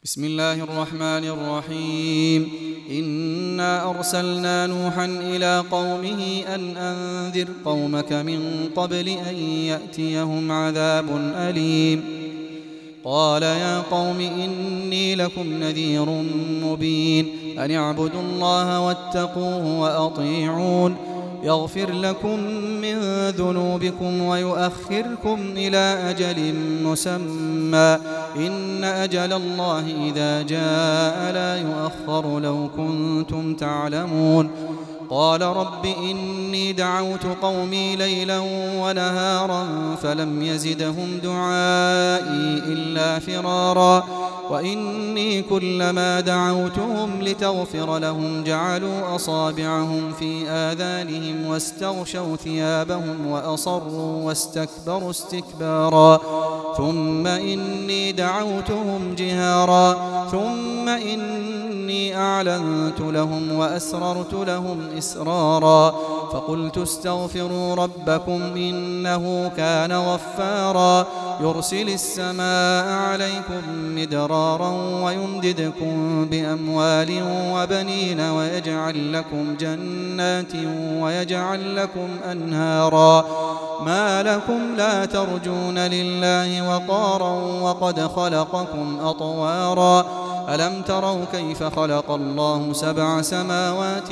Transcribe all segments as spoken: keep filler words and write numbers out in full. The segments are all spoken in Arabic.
بسم الله الرحمن الرحيم. إنا أرسلنا نوحا إلى قومه أن أنذر قومك من قبل أن يأتيهم عذاب أليم. قال يا قوم إني لكم نذير مبين أن اعبدوا الله واتقوه وأطيعون يغفر لكم من ذنوبكم ويؤخركم إلى أجل مسمى إن أجل الله إذا جاء لا يؤخر لو كنتم تعلمون. قال رب إني دعوت قومي ليلا ونهارا فلم يزدهم دعائي إلا فرارا وإني كلما دعوتهم لتغفر لهم جعلوا أصابعهم في آذانهم واستغشوا ثيابهم وأصروا واستكبروا استكبارا ثم إني دعوتهم جهارا ثم إني أعلنت لهم وأسررت لهم إسرارا فقلت استغفروا ربكم إنه كان غفارا يرسل السماء عليكم مدرارا ويمددكم بأموال وبنين ويجعل لكم جنات ويجعل لكم أنهارا ما لكم لا ترجون لله وقارا وقد خلقكم أطوارا ألم تروا كيف خلق الله سبع سماوات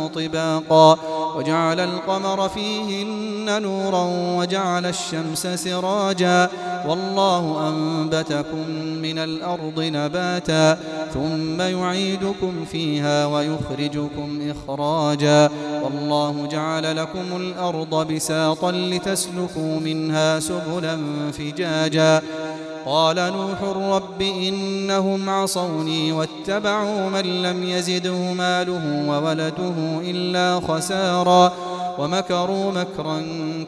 طباقا وجعل القمر فيهن نورا وجعل الشمس سراجا والله أنبتكم من الأرض نباتا ثم يعيدكم فيها ويخرجكم إخراجا والله جعل لكم الأرض بساطا لتسلكوا منها سبلا فجاجا. قال نوح رب إنهم عصوني واتبعوا من لم يزده ماله وولده إلا خسارا ومكروا مكرا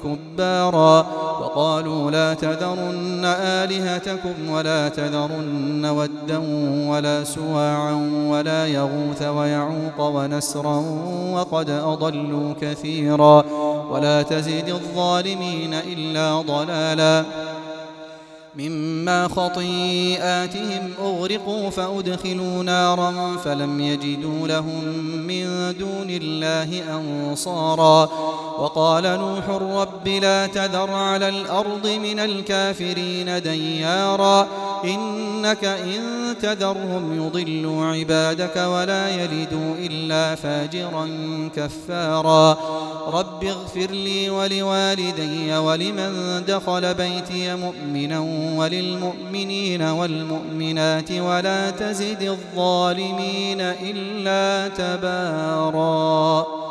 كبارا وقالوا لا تذرن آلهتكم ولا تذرن ودا ولا سواعا ولا يغوث ويعوق ونسرا وقد أضلوا كثيرا ولا تزد الظالمين إلا ضلالا. مما خطيئاتهم أغرقوا فأدخلوا نارا فلم يجدوا لهم من دون الله أنصارا وقال نوح رب لا تذر على الأرض من الكافرين ديارا إنك إن تذرهم يضلوا عبادك ولا يلدوا إلا فاجرا كفارا رب اغفر لي ولوالدي ولمن دخل بيتي مؤمنا وللمؤمنين والمؤمنات ولا تزد الظالمين إلا تبارا.